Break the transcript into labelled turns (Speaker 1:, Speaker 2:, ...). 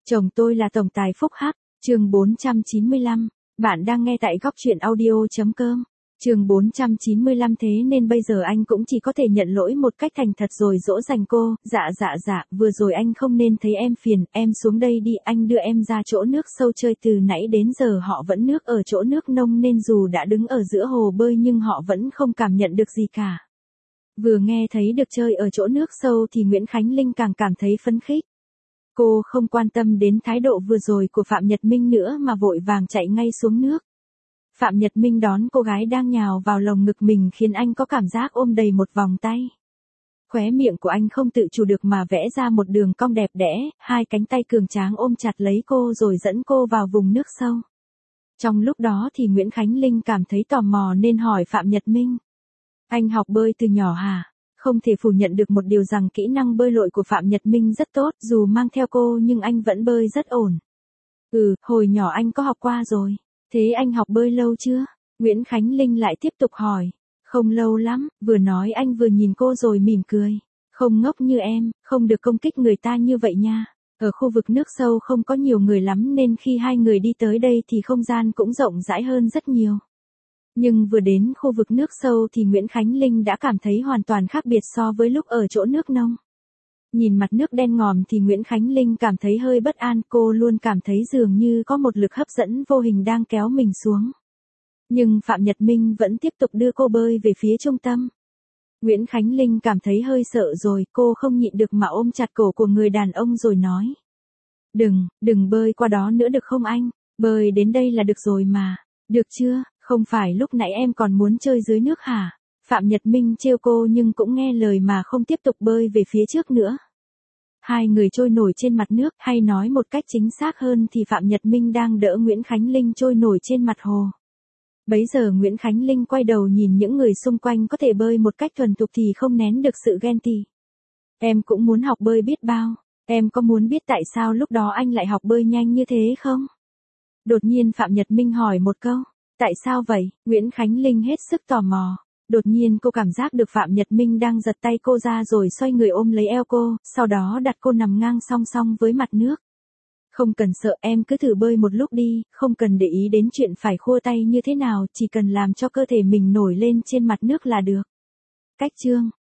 Speaker 1: Chồng tôi là tổng tài Phúc Hắc, chương 495. Bạn đang nghe tại góc truyện audio.com. Chương 495. Thế nên bây giờ anh cũng chỉ có thể nhận lỗi một cách thành thật rồi dỗ dành cô. Dạ, vừa rồi anh không nên thấy em phiền, em xuống đây đi, anh đưa em ra chỗ nước sâu chơi. Từ nãy đến giờ họ vẫn nước ở chỗ nước nông nên dù đã đứng ở giữa hồ bơi nhưng họ vẫn không cảm nhận được gì cả. Vừa nghe thấy được chơi ở chỗ nước sâu thì Nguyễn Khánh Linh càng cảm thấy phấn khích. Cô không quan tâm đến thái độ vừa rồi của Phạm Nhật Minh nữa mà vội vàng chạy ngay xuống nước. Phạm Nhật Minh đón cô gái đang nhào vào lồng ngực mình khiến anh có cảm giác ôm đầy một vòng tay. Khóe miệng của anh không tự chủ được mà vẽ ra một đường cong đẹp đẽ, hai cánh tay cường tráng ôm chặt lấy cô rồi dẫn cô vào vùng nước sâu. Trong lúc đó thì Nguyễn Khánh Linh cảm thấy tò mò nên hỏi Phạm Nhật Minh. Anh học bơi từ nhỏ hả? Không thể phủ nhận được một điều rằng kỹ năng bơi lội của Phạm Nhật Minh rất tốt, dù mang theo cô nhưng anh vẫn bơi rất ổn. Hồi nhỏ anh có học qua rồi. Thế anh học bơi lâu chưa? Nguyễn Khánh Linh lại tiếp tục hỏi. Không lâu lắm, vừa nói anh vừa nhìn cô rồi mỉm cười. Không ngốc như em, không được công kích người ta như vậy nha. Ở khu vực nước sâu không có nhiều người lắm nên khi hai người đi tới đây thì không gian cũng rộng rãi hơn rất nhiều. Nhưng vừa đến khu vực nước sâu thì Nguyễn Khánh Linh đã cảm thấy hoàn toàn khác biệt so với lúc ở chỗ nước nông. Nhìn mặt nước đen ngòm thì Nguyễn Khánh Linh cảm thấy hơi bất an, cô luôn cảm thấy dường như có một lực hấp dẫn vô hình đang kéo mình xuống. Nhưng Phạm Nhật Minh vẫn tiếp tục đưa cô bơi về phía trung tâm. Nguyễn Khánh Linh cảm thấy hơi sợ rồi, cô không nhịn được mà ôm chặt cổ của người đàn ông rồi nói. Đừng bơi qua đó nữa được không anh? Bơi đến đây là được rồi mà. Được chưa? Không phải lúc nãy em còn muốn chơi dưới nước hả? Phạm Nhật Minh trêu cô nhưng cũng nghe lời mà không tiếp tục bơi về phía trước nữa. Hai người trôi nổi trên mặt nước, hay nói một cách chính xác hơn thì Phạm Nhật Minh đang đỡ Nguyễn Khánh Linh trôi nổi trên mặt hồ. Bấy giờ Nguyễn Khánh Linh quay đầu nhìn những người xung quanh có thể bơi một cách thuần thục thì không nén được sự ghen tị. Em cũng muốn học bơi biết bao. Em có muốn biết tại sao lúc đó anh lại học bơi nhanh như thế không? Đột nhiên Phạm Nhật Minh hỏi một câu. Tại sao vậy? Nguyễn Khánh Linh hết sức tò mò. Đột nhiên cô cảm giác được Phạm Nhật Minh đang giật tay cô ra rồi xoay người ôm lấy eo cô, sau đó đặt cô nằm ngang song song với mặt nước. Không cần sợ, em cứ thử bơi một lúc đi, không cần để ý đến chuyện phải khua tay như thế nào, chỉ cần làm cho cơ thể mình nổi lên trên mặt nước là được. Cách chương